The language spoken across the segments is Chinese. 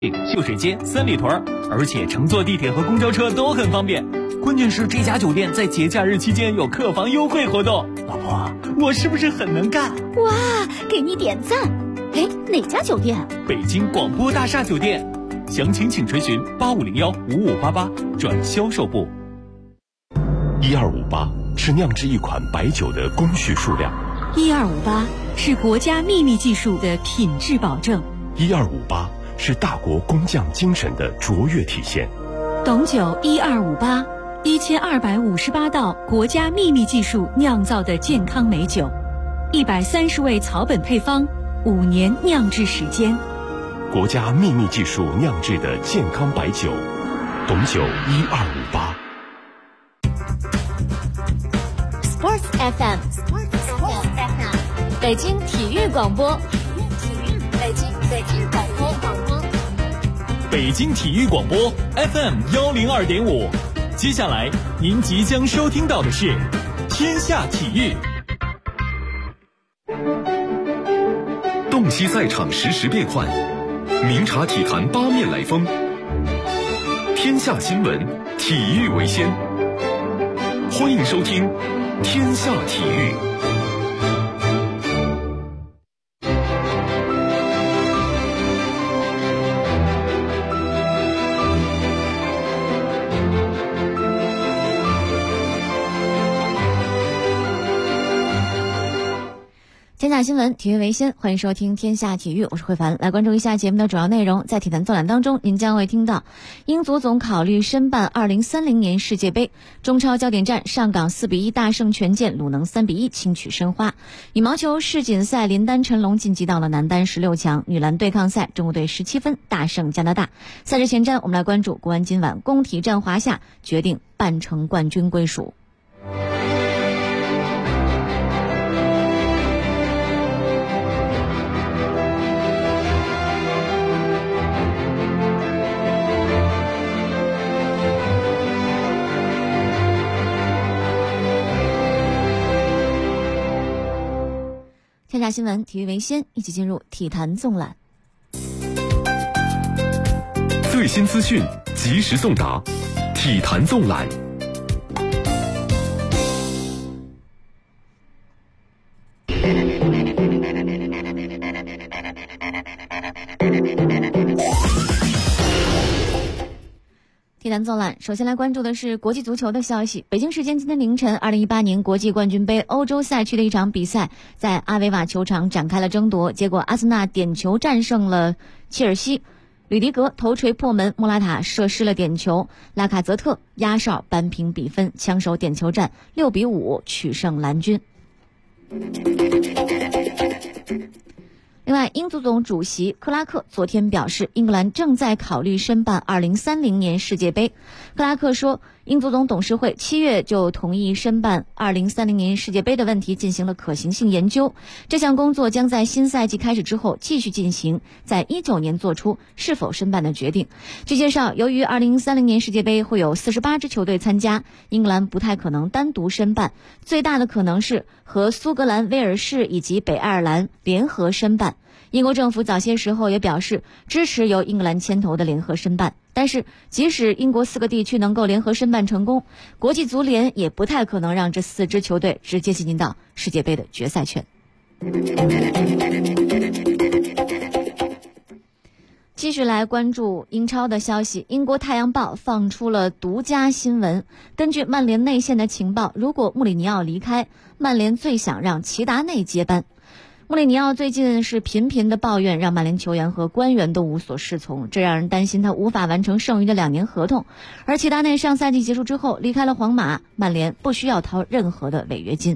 秀水街、三里屯，而且乘坐地铁和公交车都很方便。关键是这家酒店在节假日期间有客房优惠活动。老婆，我是不是很能干？ 哇，给你点赞！哎，哪家酒店？ 北京广播大厦酒店。详情请垂询8501-5588转销售部。 1258是酿制一款白酒的工序数量 ，1258是国家秘密技术的品质保证 ，1258是大国工匠精神的卓越体现。 董酒1258，1258道国家秘密技术酿造的健康美酒，130味草本配方，5年酿制时间。 国家秘密技术酿制的健康白酒，董酒1258。 Sports FM， 北京体育广播，北京广播。 北京体育广播 FM102.5，接下来您即将收听到的是天下体育。 洞悉赛场实时变幻，明察体坛八面来风。天下新闻，体育为先。欢迎收听天下体育。 天下新闻，体育为先，欢迎收听天下体育，我是慧凡。来关注一下节目的主要内容。在体坛纵览当中，您将会听到英足总考虑申办2030年世界杯，中超焦点战上港4-1大胜权健，鲁能3-1轻取申花。羽毛球世锦赛林丹陈龙晋级到了男单16强，女篮对抗赛中国队17分大胜加拿大。赛事前瞻，我们来关注国安今晚工体战华夏，决定半程冠军归属。天下新闻，体育为先，一起进入体坛纵览。 最新资讯，及时送达，体坛纵览。 体坛纵览，首先来关注的是国际足球的消息。北京时间今天凌晨，2018年国际冠军杯欧洲赛区的一场比赛在阿维瓦球场展开了争夺，结果阿森纳点球战胜了切尔西，吕迪格头锤破门，莫拉塔射失了点球，拉卡泽特压哨扳平比分，枪手点球战6-5取胜蓝军。另外，英足总主席克拉克昨天表示，英格兰正在考虑申办2030年世界杯。克拉克说，英足总董事会7月就同意申办2030年世界杯的问题进行了可行性研究，这项工作将在新赛季开始之后继续进行，在19年做出是否申办的决定。据介绍，由于2030年世界杯会有48支球队参加，英格兰不太可能单独申办，最大的可能是和苏格兰、威尔士以及北爱尔兰联合申办。英国政府早些时候也表示支持由英格兰牵头的联合申办，但是即使英国4个地区能够联合申办成功，国际足联也不太可能让这4支球队直接进行到世界杯的决赛圈。继续来关注英超的消息，英国太阳报放出了独家新闻，根据曼联内线的情报，如果穆里尼奥离开，曼联最想让齐达内接班。穆里尼奥最近是频频的抱怨，让曼联球员和官员都无所适从，这让人担心他无法完成剩余的2年合同。而齐达内上赛季结束之后离开了皇马，曼联不需要掏任何的违约金。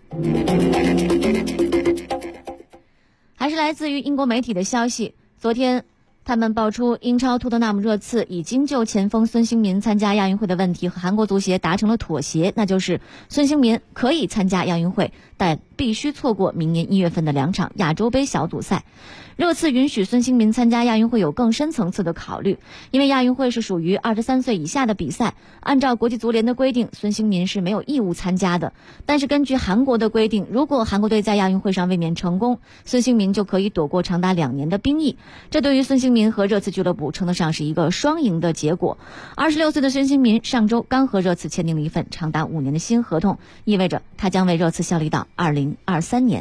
还是来自于英国媒体的消息，昨天他们爆出英超托特纳姆热刺已经就前锋孙兴民参加亚运会的问题和韩国足协达成了妥协，那就是孙兴民可以参加亚运会，但必须错过明年1月份的2场亚洲杯小组赛。热刺允许孙兴民参加亚运会有更深层次的考虑，因为亚运会是属于23岁以下的比赛，按照国际足联的规定，孙兴民是没有义务参加的。但是根据韩国的规定，如果韩国队在亚运会上卫冕成功，孙兴民就可以躲过长达2年的兵役，这对于孙兴民民和热刺俱乐部称得上是一个双赢的结果。26岁的孙兴民上周刚和热刺签订了一份长达5年的新合同，意味着他将为热刺效力到2023年。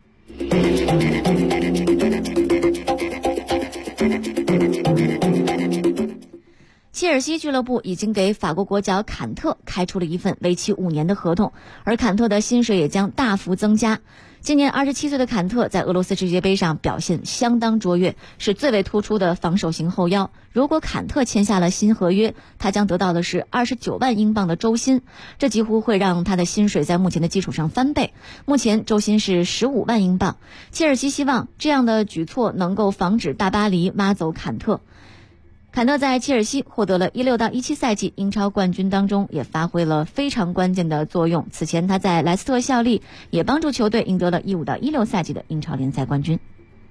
切尔西俱乐部已经给法国国脚坎特开出了一份为期5年的合同，而坎特的薪水也将大幅增加。今年27岁的坎特在俄罗斯世界杯上表现相当卓越，是最为突出的防守型后腰。如果坎特签下了新合约，他将得到的是29万英镑的周薪，这几乎会让他的薪水在目前的基础上翻倍。目前周薪是15万英镑。切尔西希望这样的举措能够防止大巴黎挖走坎特。坎特在切尔西获得了16到17赛季英超冠军当中，也发挥了非常关键的作用。此前他在莱斯特效力，也帮助球队赢得了15到16赛季的英超联赛冠军。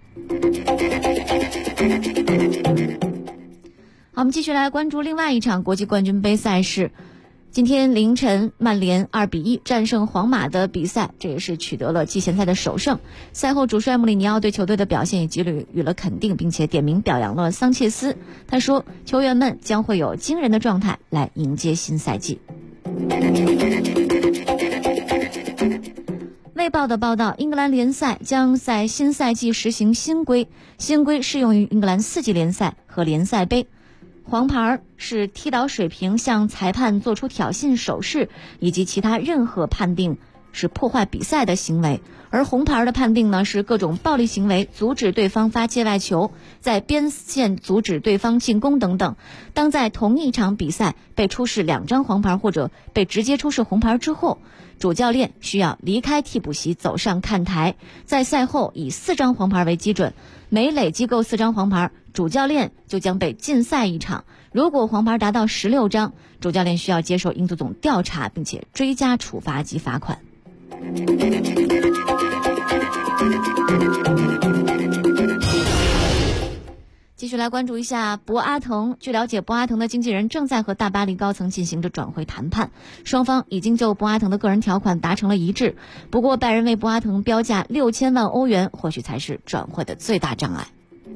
好，我们继续来关注另外一场国际冠军杯赛事。今天凌晨，曼联2比1战胜皇马的比赛，这也是取得了季前赛的首胜。赛后主帅穆里尼奥对球队的表现也给予了肯定，并且点名表扬了桑切斯。他说，球员们将会有惊人的状态来迎接新赛季。卫报的报道，英格兰联赛将在新赛季实行新规，新规适用于英格兰4级联赛和联赛杯。黄牌是踢倒水瓶、向裁判做出挑衅手势以及其他任何判定是破坏比赛的行为，而红牌的判定呢是各种暴力行为，阻止对方发界外球，在边线阻止对方进攻等等。当在同一场比赛被出示2张黄牌或者被直接出示红牌之后，主教练需要离开替补席走上看台，在赛后以4张黄牌为基准，每累积够4张黄牌，主教练就将被禁赛1场。如果黄牌达到16张，主教练需要接受英足总调查，并且追加处罚及罚款。继续来关注一下博阿滕。据了解，博阿滕的经纪人正在和大巴黎高层进行着转会谈判，双方已经就博阿滕的个人条款达成了一致。不过拜仁为博阿滕标价6000万欧元，或许才是转会的最大障碍。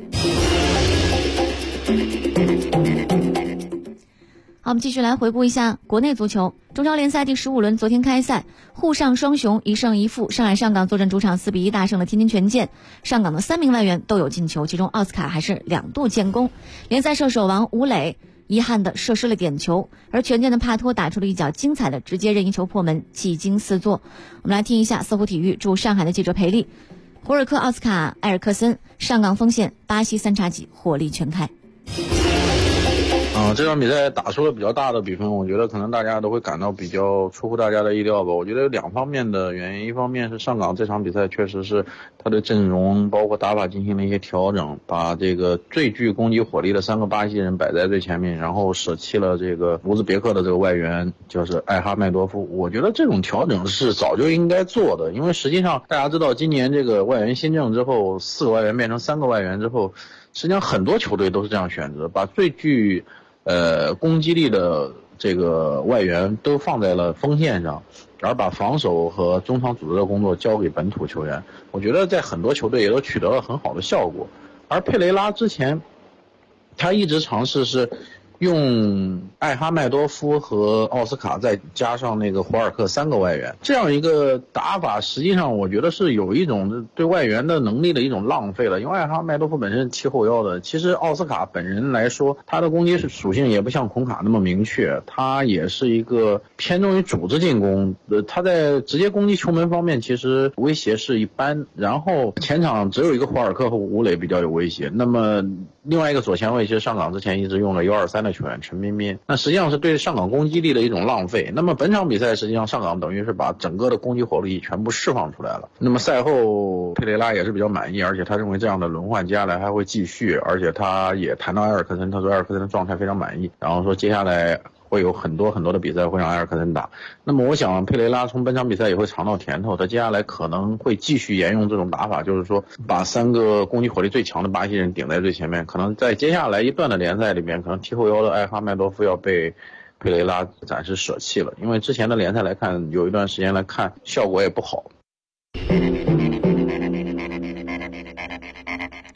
好，我们继续来回顾一下国内足球。中超联赛第15轮昨天开赛，沪上双雄1胜1负，上海上港坐镇主场4比1大胜了天津权健。上港的3名外援都有进球，其中奥斯卡还是2度建功。联赛射手王吴磊遗憾地射失了点球，而权健的帕托打出了一脚精彩的直接任意球破门，技惊四座。我们来听一下搜狐体育驻上海的记者裴丽。胡尔克、奥斯卡、埃尔克森，上港锋线巴西三叉戟火力全开。 这场比赛打出了比较大的比分，我觉得可能大家都会感到比较出乎大家的意料吧。我觉得有2方面的原因，一方面是上港这场比赛确实是他的阵容包括打法进行了一些调整，把这个最具攻击火力的3个巴西人摆在最前面，然后舍弃了这个乌兹别克的这个外援，就是艾哈迈多夫。我觉得这种调整是早就应该做的，因为实际上大家知道今年这个外援新政之后，4个外援变成3个外援之后，实际上很多球队都是这样选择，把最具攻击力的这个外援都放在了锋线上，而把防守和中场组织的工作交给本土球员。我觉得在很多球队也都取得了很好的效果。而佩雷拉之前他一直尝试是用艾哈迈多夫和奥斯卡再加上那个胡尔克3个外援，这样一个打法实际上我觉得是有一种对外援的能力的一种浪费了。因为艾哈迈多夫本身是踢后腰的，其实奥斯卡本人来说他的攻击属性也不像孔卡那么明确，他也是一个偏重于组织进攻，他在直接攻击球门方面其实威胁是一般，然后前场只有一个胡尔克和吴磊比较有威胁。那么另外一个左前卫其实上港之前一直用了123的球员陈彬彬，那实际上是对上港攻击力的一种浪费。那么本场比赛实际上上港等于是把整个的攻击火力全部释放出来了。那么赛后佩雷拉也是比较满意，而且他认为这样的轮换接下来还会继续，而且他也谈到埃尔克森，他说埃尔克森的状态非常满意，然后说接下来会有很多的比赛会让埃尔克森打。那么我想佩雷拉从本场比赛也会尝到甜头，他接下来可能会继续沿用这种打法，就是说把3个攻击火力最强的巴西人顶在最前面，可能在接下来一段的联赛里面，可能踢后腰的艾哈迈多夫要被佩雷拉暂时舍弃了，因为之前的联赛来看，有一段时间来看效果也不好。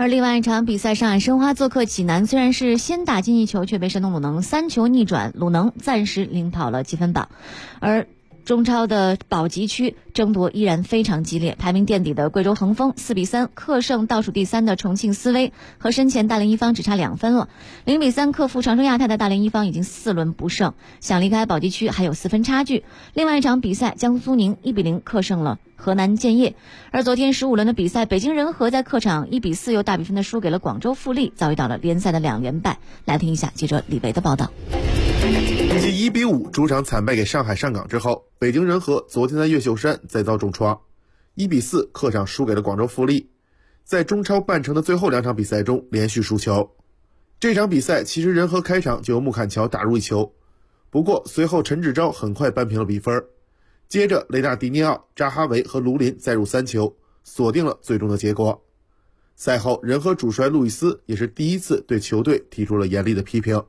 而另外一场比赛，上海申花做客济南，虽然是先打进一球，却被山东鲁能3球逆转，鲁能暂时领跑了积分榜。而中超的保级区争夺依然非常激烈，排名垫底的贵州恒丰4-3客胜倒数第3的重庆斯威，和身前大连一方只差2分了。0-3克负长春亚泰的大连一方已经4轮不胜，想离开保级区还有4分差距。另外一场比赛，江苏苏宁1-0客胜了河南建业。而昨天15轮的比赛，北京人和在客场1-4又大比分的输给了广州富力，遭遇到了联赛的2连败。来听一下记者李维的报道。 继1-5主场惨败给上海上港之后，北京人和昨天在越秀山再遭重创，1-4客场输给了广州富力，在中超半程的最后2场比赛中连续输球。这场比赛其实人和开场就由穆坎乔打入1球，不过随后陈志钊很快扳平了比分，接着雷纳迪尼奥、扎哈维和卢林再入3球，锁定了最终的结果。赛后人和主帅路易斯也是第一次对球队提出了严厉的批评。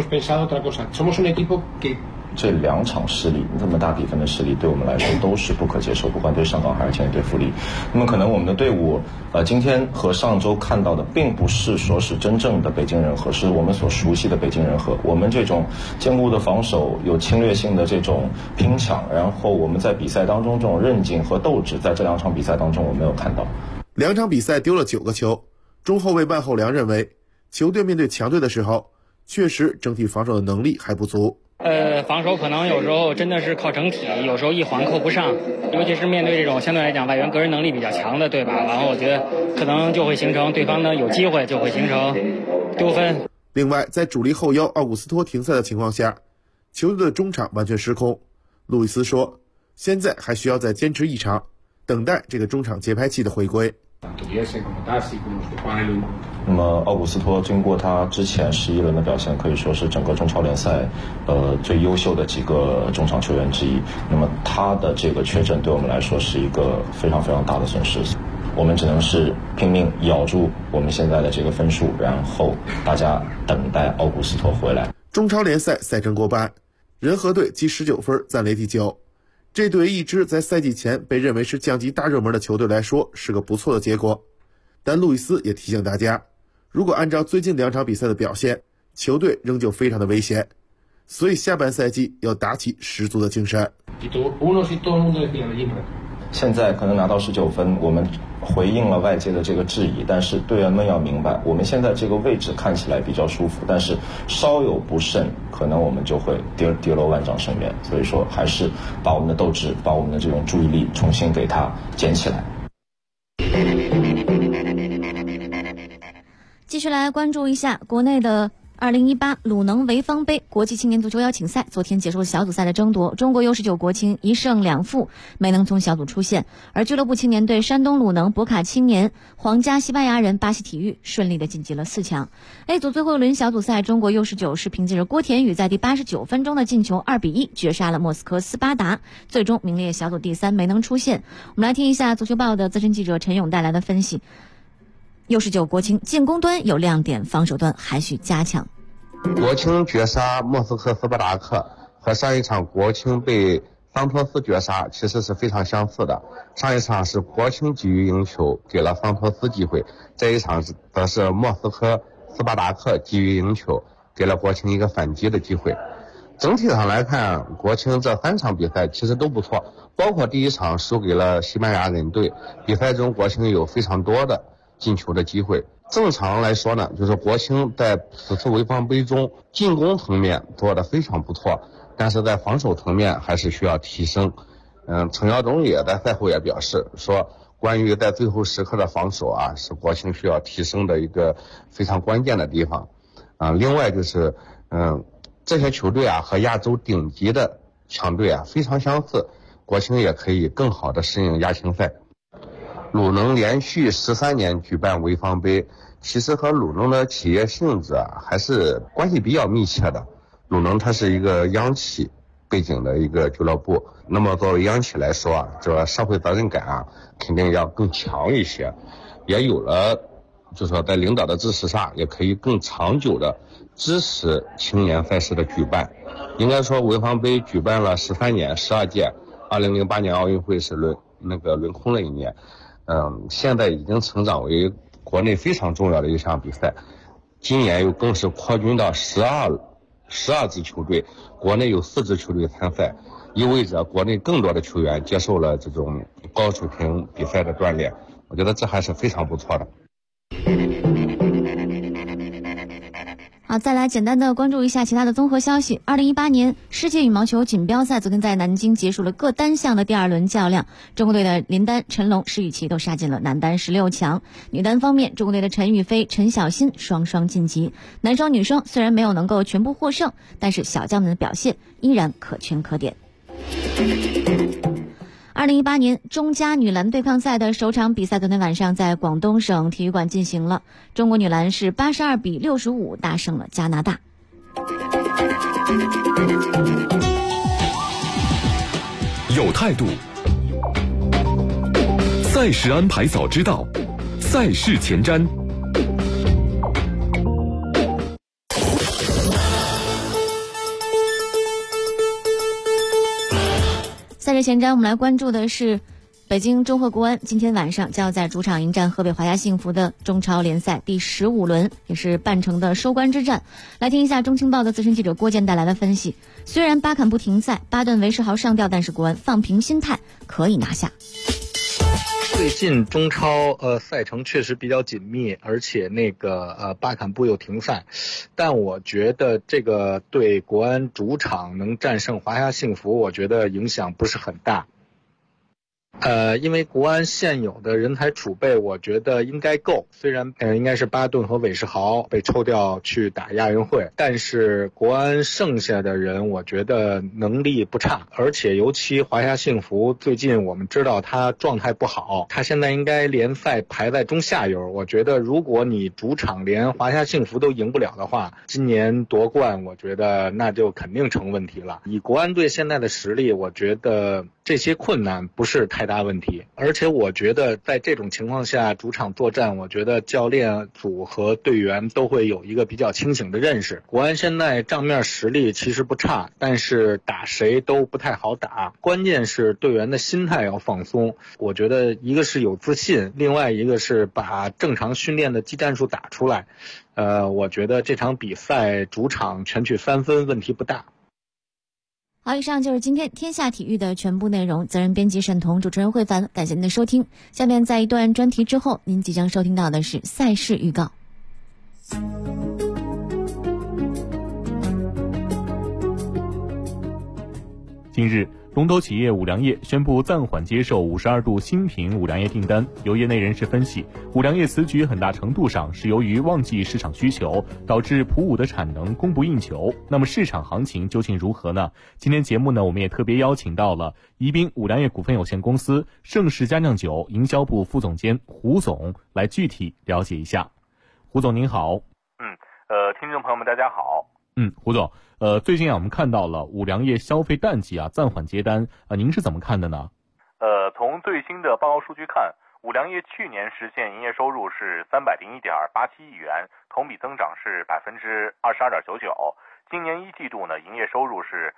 这2场失利，这么大比分的失利，对我们来说都是不可接受，不管对上港还是前对富力。那么可能我们的队伍，今天和上周看到的，并不是说是真正的北京人和，是我们所熟悉的北京人和。我们这种坚固的防守，有侵略性的这种拼抢，然后我们在比赛当中这种韧劲和斗志，在这2场比赛当中我没有看到。 2场比赛丢了9个球，中后卫万厚良认为，球队面对强队的时候，确实整体防守的能力还不足。 防守可能有时候真的是靠整体，有时候一环扣不上，尤其是面对这种相对来讲外援个人能力比较强的，对吧？然后我觉得可能就会形成对方呢有机会就会形成丢分。 另外，在主力后腰奥古斯托停赛的情况下，球队的中场完全失控。路易斯说，现在还需要再坚持1场，等待这个中场节拍器的回归。 那么奥古斯托经过他之前11轮的表现，可以说是整个中超联赛最优秀的几个中场球员之一。那么他的这个缺阵对我们来说是一个非常非常大的损失，我们只能是拼命咬住我们现在的这个分数，然后大家等待奥古斯托回来。 中超联赛赛程过半，人和队积19分暂列第9，这对于一支在赛季前被认为是降级大热门的球队来说是个不错的结果。但路易斯也提醒大家，如果按照最近2场比赛的表现，球队仍旧非常的危险，所以下半赛季要打起十足的精神。 现在可能拿到19分，我们回应了外界的这个质疑，但是队员们要明白，我们现在这个位置看起来比较舒服，但是稍有不慎，可能我们就会跌落万丈深渊。所以说，还是把我们的斗志，把我们的这种注意力重新给它捡起来。 继续来关注一下国内的2018鲁能潍坊杯国际青年足球邀请赛，昨天结束了小组赛的争夺，中国U19国青1胜2负没能从小组出线，而俱乐部青年队山东鲁能、博卡青年、皇家西班牙人、巴西体育顺利的晋级了4强。A 组最后一轮小组赛，中国U19是凭借着郭田雨在第89分钟的进球2-1绝杀了莫斯科斯巴达，最终名列小组第3，没能出线。我们来听一下足球报的资深记者陈勇带来的分析。U19国青进攻端有亮点，防守端还需加强。 国青绝杀莫斯科斯巴达克和上一场国青被桑托斯绝杀其实是非常相似的。上一场是国青急于赢球，给了桑托斯机会，这一场则是莫斯科斯巴达克急于赢球，给了国青一个反击的机会。整体上来看，国青这3场比赛其实都不错，包括第1场输给了西班牙人队，比赛中国青有非常多的进球的机会。正常来说呢，就是国青在此次潍坊杯中进攻层面做得非常不错，但是在防守层面还是需要提升。陈耀中也在赛后也表示说，关于在最后时刻的防守啊，是国青需要提升的一个非常关键的地方。另外就是这些球队啊和亚洲顶级的强队啊非常相似，国青也可以更好的适应亚青赛。鲁能连续13年举办潍坊杯，其实和鲁能的企业性质啊还是关系比较密切的。鲁能它是一个央企背景的一个俱乐部，那么作为央企来说啊，这个社会责任感啊肯定要更强一些，也有了就是说在领导的支持下，也可以更长久的支持青年赛事的举办。应该说潍坊杯举办了13年12届，2008年奥运会是轮空了1年。现在已经成长为国内非常重要的一项比赛。今年又更是扩军到12支球队，国内有4支球队参赛，意味着国内更多的球员接受了这种高水平比赛的锻炼，我觉得这还是非常不错的。 好，再来简单的关注一下其他的综合消息。2018年世界羽毛球锦标赛昨天在南京结束了各单项的第2轮较量，中国队的林丹、陈龙、石宇奇都杀进了男单16强。女单方面，中国队的陈雨菲、陈小新双双晋级。男双、女双虽然没有能够全部获胜，但是小将们的表现依然可圈可点。2018年中加女篮对抗赛的首场比赛昨天晚上在广东省体育馆进行了，中国女篮是82比65大胜了加拿大。 有态度，赛事安排早知道，赛事前瞻。 赛事前瞻，我们来关注的是北京中赫国安今天晚上就要在主场迎战河北华夏幸福的中超联赛第15轮，也是半程的收官之战。来听一下中青报的资深记者郭健带来的分析。虽然巴坎布停赛，巴顿韦世豪上吊，但是国安放平心态，可以拿下。 最近中超赛程确实比较紧密，而且巴坎布又停赛，但我觉得这个对国安主场能战胜华夏幸福，我觉得影响不是很大。因为国安现有的人才储备，我觉得应该够。虽然应该是巴顿和韦世豪被抽调去打亚运会，但是国安剩下的人，我觉得能力不差。而且尤其华夏幸福，最近我们知道他状态不好，他现在应该联赛排在中下游。我觉得如果你主场连华夏幸福都赢不了的话，今年夺冠，我觉得那就肯定成问题了。以国安队现在的实力，我觉得这些困难不是太大问题，而且我觉得在这种情况下主场作战，我觉得教练组和队员都会有一个比较清醒的认识。国安现在账面实力其实不差，但是打谁都不太好打，关键是队员的心态要放松。我觉得一个是有自信，另外一个是把正常训练的技战术打出来。我觉得这场比赛主场全取3分问题不大。 好，以上就是今天天下体育的全部内容。责任编辑沈彤，主持人慧凡，感谢您的收听。下面在一段专题之后，您即将收听到的是赛事预告。 近日，龙头企业五粮液宣布暂缓接受52度新品五粮液订单。有业内人士分析，五粮液此举很大程度上是由于旺季市场需求，导致普五的产能供不应求。那么市场行情究竟如何呢？今天节目呢，我们也特别邀请到了宜宾五粮液股份有限公司盛世佳酿酒营销部副总监胡总来具体了解一下。胡总您好。 听众朋友们大家好。 胡总，最近我们看到了五粮液消费淡季暂缓接单，您是怎么看的呢？ 从最新的报告数据看，五粮液去年实现营业收入是301.87亿元，同比增长是22.99%。今年一季度呢，营业收入是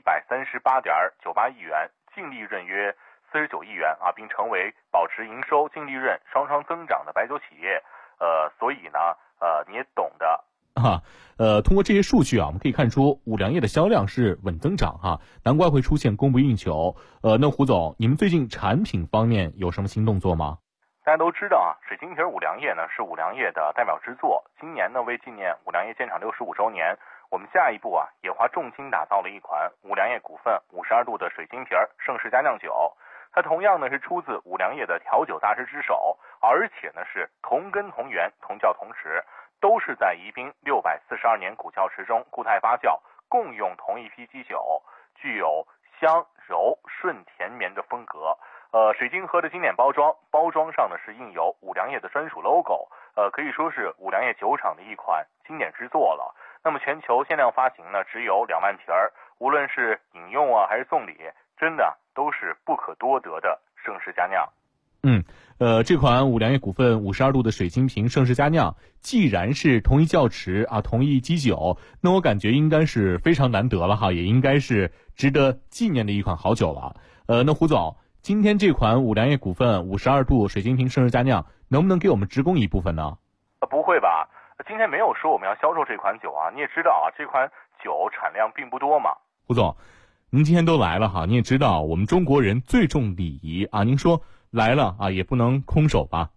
138.98亿元，净利润约49亿元并成为保持营收、净利润双双增长的白酒企业。所以呢，你也懂的。 通过这些数据我们可以看出五粮液的销量是稳增长难怪会出现供不应求。那胡总，你们最近产品方面有什么新动作吗？ 大家都知道水晶瓶五粮液呢是五粮液的代表之作。今年呢，为纪念五粮液建厂65周年，我们下一步也花重金打造了一款五粮液股份52度的水晶瓶盛世佳酿酒。它同样呢是出自五粮液的调酒大师之手，而且呢是同根同源、同窖同池，都是在宜宾642年古窖池中固态发酵，共用同一批基酒，具有香柔顺甜绵的风格。水晶盒的经典包装上呢是印有五粮液的专属 logo， 可以说是五粮液酒厂的一款经典之作了。那么全球限量发行呢只有2万瓶，无论是饮用还是送礼，真的都是不可多得的盛世佳酿。 这款五粮液股份52度的水晶瓶盛世佳酿，既然是同一窖池同一基酒，那我感觉应该是非常难得了也应该是值得纪念的一款好酒了。那胡总，今天这款五粮液股份52度水晶瓶盛世佳酿能不能给我们直供一部分呢？ 不会吧，今天没有说我们要销售这款酒啊，你也知道啊，这款酒产量并不多嘛。 胡总，您今天都来了哈，你也知道我们中国人最重礼仪啊，您说来了啊也不能空手吧？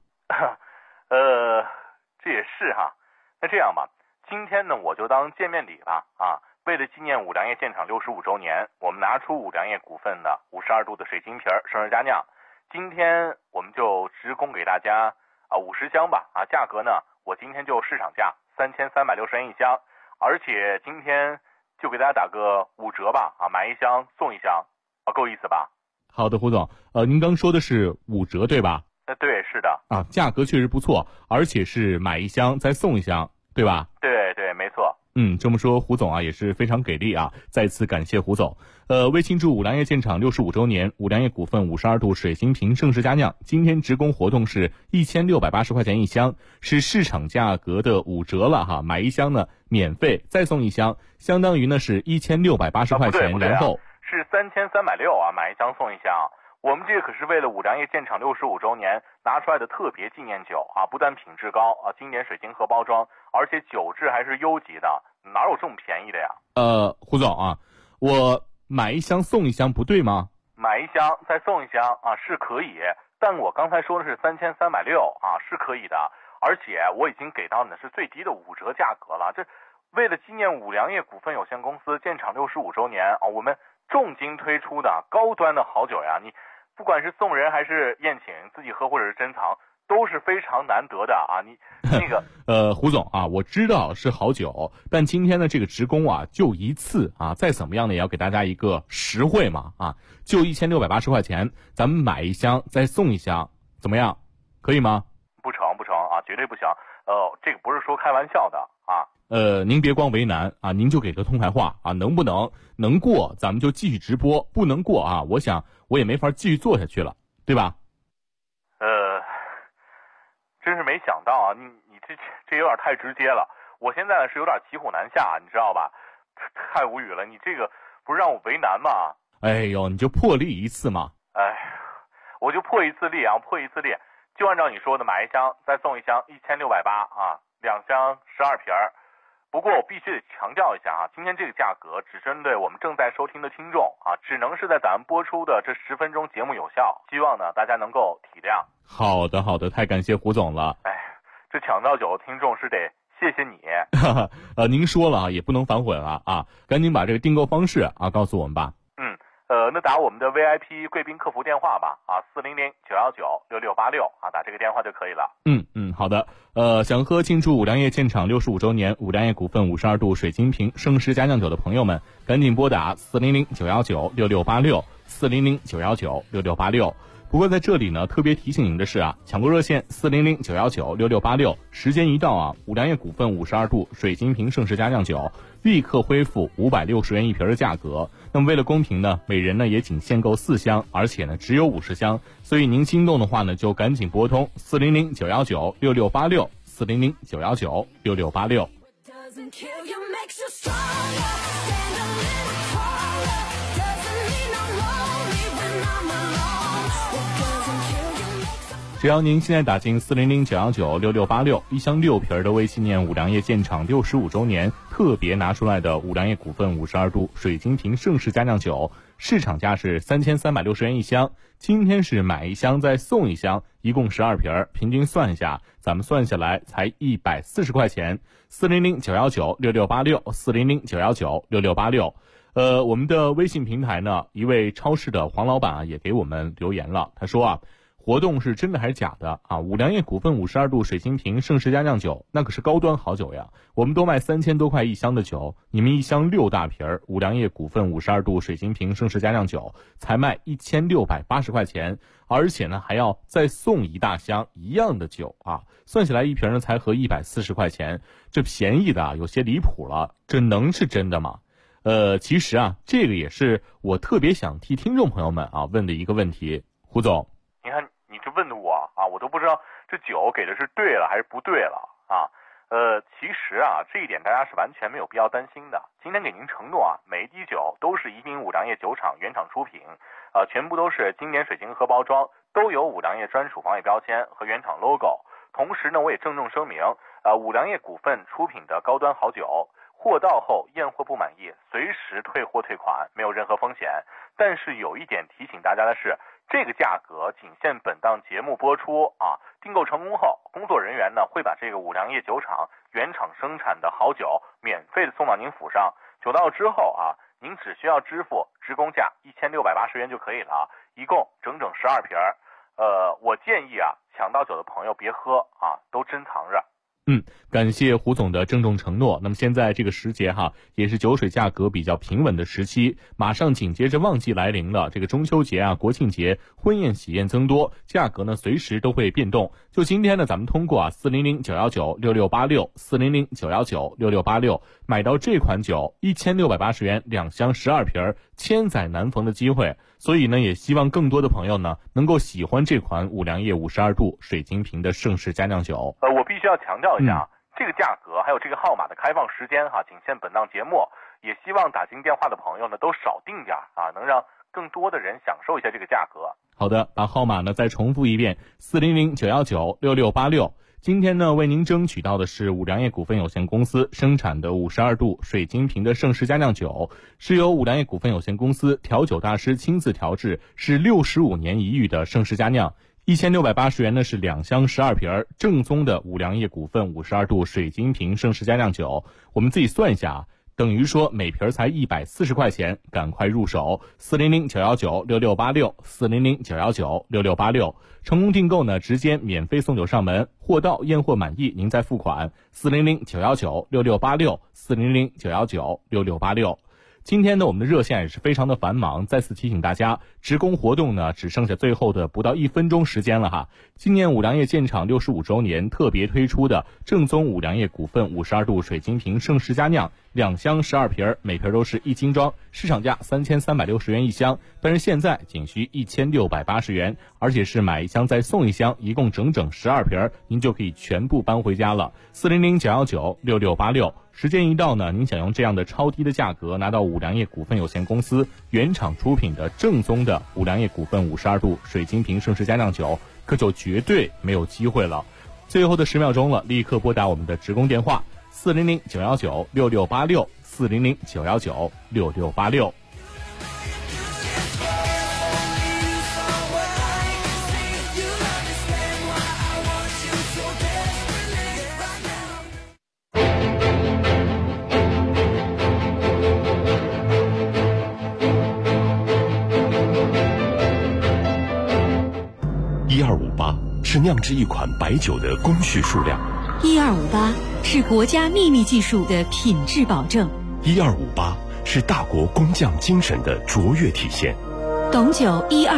这也是哈。那这样吧，今天呢我就当见面礼吧啊。为了纪念五粮液建厂65周年，我们拿出五粮液股份的52度的水晶瓶生日佳酿，今天我们就直供给大家50箱吧啊，价格呢我今天就市场价3360元一箱，而且今天就给大家打个5折吧啊，买1箱送1箱啊，够意思吧？ 好的，胡总，您刚说的是5折对吧？ 对，是的。 啊，价格确实不错，而且是买1箱再送1箱，对吧？ 对，没错。 这么说胡总啊也是非常给力啊，再次感谢胡总。为庆祝五粮液建厂65周年，五粮液股份52度水晶瓶盛世佳酿今天直供活动是1680块钱1箱，是市场价格的5折了哈，买1箱呢免费再送1箱，相当于呢是1680块钱，然后是3360啊，买1箱送1箱。我们这个可是为了五粮液建厂65周年拿出来的特别纪念酒啊，不但品质高啊，经典水晶盒包装，而且酒质还是优级的，哪有这么便宜的呀？ 胡总啊，我买1箱送1箱不对吗？ 买1箱再送1箱啊是可以，但我刚才说的是3360啊，是可以的，而且我已经给到你的是最低的5折价格了。这为了纪念五粮液股份有限公司建厂65周年啊，我们重金推出的高端的好酒呀，你不管是送人还是宴请，自己喝或者是珍藏，都是非常难得的啊！你那个胡总啊，我知道是好酒，但今天的这个直供啊，就一次啊，再怎么样呢，也要给大家一个实惠嘛啊，就1680块钱，咱们买1箱再送1箱，怎么样？可以吗？ 不成啊，绝对不行。这个不是说开玩笑的啊。 您别光为难啊，您就给个痛快话啊，能不能过咱们就继续直播，不能过啊，我想我也没法继续做下去了，对吧？ 真是没想到啊，你这有点太直接了，我现在呢是有点骑虎难下，你知道吧？太无语了，你这个不是让我为难吗？ 哎呦，你就破例一次嘛。 我就破一次例啊，就按照你说的，买1箱再送1箱1680啊，2箱12瓶儿。不过我必须得强调一下啊，今天这个价格只针对我们正在收听的听众啊，只能是在咱们播出的这10分钟节目有效，希望呢大家能够体谅。 好的，太感谢胡总了。 这抢到酒的听众是得谢谢你。 您说了啊，也不能反悔了啊，赶紧把这个订购方式啊告诉我们吧。 那打我们的 VIP 贵宾客服电话吧啊，400-919-6686啊，打这个电话就可以了。 好的。想喝庆祝五粮液建厂65周年五粮液股份52度水晶瓶盛世佳酿酒的朋友们，赶紧拨打400-919-6686 400-919-6686。不过在这里呢，特别提醒您的是啊，抢购热线400-919-6686，时间一到啊，五粮液股份52度水晶瓶盛世佳酿酒立刻恢复560元一瓶的价格。那么为了公平呢，每人呢也仅限购4箱，而且呢只有50箱，所以您心动的话呢，就赶紧拨通400-919-6686 400-919-6686。只要您现在打进400-919-6686，一箱6瓶的为纪念五粮液建厂65周年特别拿出来的五粮液股份52度水晶瓶盛世佳酿酒，市场价是3360元一箱，今天是买1箱再送1箱，一共12瓶，平均算一下，咱们算下来才140块钱。400-919-6686 400-919-6686。我们的微信平台呢，一位超市的黄老板啊也给我们留言了，他说啊，活动是真的还是假的啊？五粮液股份52度水晶瓶盛世佳酿酒那可是高端好酒呀，我们都卖3000多块一箱的酒，你们一箱6大瓶儿，五粮液股份52度水晶瓶盛世佳酿酒才卖1680块钱，而且呢还要再送1大箱一样的酒啊，算起来一瓶呢才合140块钱，这便宜的啊有些离谱了，这能是真的吗？其实啊，这个也是我特别想替听众朋友们啊问的一个问题，胡总。 你看你这问的我啊，我都不知道这酒给的是对了还是不对了啊。 其实啊，这一点大家是完全没有必要担心的。今天给您承诺啊，每一滴酒都是宜宾五粮液酒厂原厂出品，全部都是经典水晶盒包装，都有五粮液专属防伪标签和原厂 logo。同时呢，我也郑重声明，五粮液股份出品的高端好酒，货到后验货不满意，随时退货退款，没有任何风险。但是有一点提醒大家的是，这个价格仅限本档节目播出啊！订购成功后，工作人员呢会把这个五粮液酒厂原厂生产的好酒免费的送到您府上。酒到之后啊，您只需要支付职工价1680元就可以了，一共整整12瓶。我建议啊，抢到酒的朋友别喝啊，都珍藏着。 感谢胡总的郑重承诺。那么现在这个时节也是酒水价格比较平稳的时期，马上紧接着旺季来临了。这个中秋节国庆节，婚宴喜宴增多，价格呢随时都会变动。就今天呢，咱们通过400-919-6686，400-919-6686买到这款酒1680元2箱12瓶，千载难逢的机会。所以呢，也希望更多的朋友呢能够喜欢这款五粮液52度水晶瓶的盛世佳酿酒。 我必须要强调一下，这个价格还有这个号码的开放时间仅限本档节目，也希望打进电话的朋友呢都少订点能让更多的人享受一下这个价格。 好的，把号码呢再重复一遍，400-919-6686。今天呢，为您争取到的是五粮液股份有限公司生产的52度水晶瓶的盛世佳酿酒，是由五粮液股份有限公司调酒大师亲自调制，是65年一遇的盛世佳酿。1680元呢是2箱12瓶，正宗的五粮液股份52度水晶瓶盛世佳酿酒。我们自己算一下等于说每瓶才140块钱，赶快入手，400-919-6686，400-919-6686。成功订购呢，直接免费送酒上门，货到验货满意您再付款，400-919-6686，400-919-6686。今天呢，我们的热线也是非常的繁忙，再次提醒大家，职工活动呢只剩下最后的不到1分钟时间了今年五粮液建厂65周年特别推出的正宗五粮液股份52度水晶瓶盛世佳酿2箱12瓶，每瓶都是1斤装，市场价3360元一箱，但是现在仅需1680元，而且是买一箱再送一箱，一共整整12瓶，您就可以全部搬回家了。400-919-6686。时间一到呢，您想用这样的超低的价格拿到五粮液股份有限公司原厂出品的正宗的五粮液股份52度水晶瓶盛世佳酿酒，可就绝对没有机会了。最后的10秒钟了，立刻拨打我们的职工电话400-919-6686，400-919-6686。 1258是酿制一款白酒的工序数量 ，1258是国家秘密技术的品质保证 ，1258是大国工匠精神的卓越体现。 董酒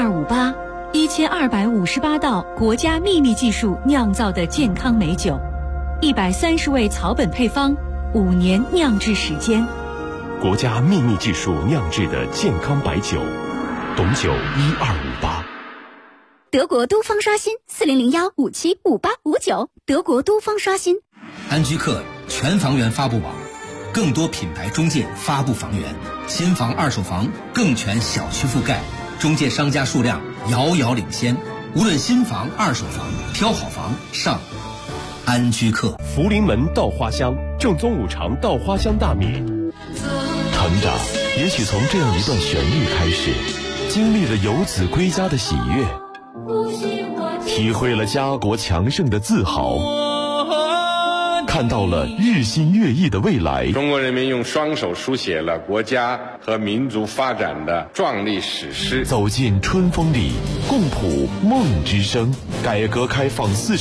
1258，1258道国家秘密技术酿造的健康美酒，130味草本配方，5年酿制时间， 国家秘密技术酿制的健康白酒，董酒1258。 德国都方刷新400-1575859，德国都方刷新。 安居客全房源发布网，更多品牌中介发布房源，新房二手房更全小区覆盖，中介商家数量遥遥领先。无论新房二手房，挑好房上安居客。 福临门稻花香，正宗五常稻花香大米。成长也许从这样一段旋律开始，经历了游子归家的喜悦，体会了家国强盛的自豪，看到了日新月异的未来。 中国人民用双手书写了国家和民族发展的壮丽史诗。 走进春风里，共谱梦之声。改革开放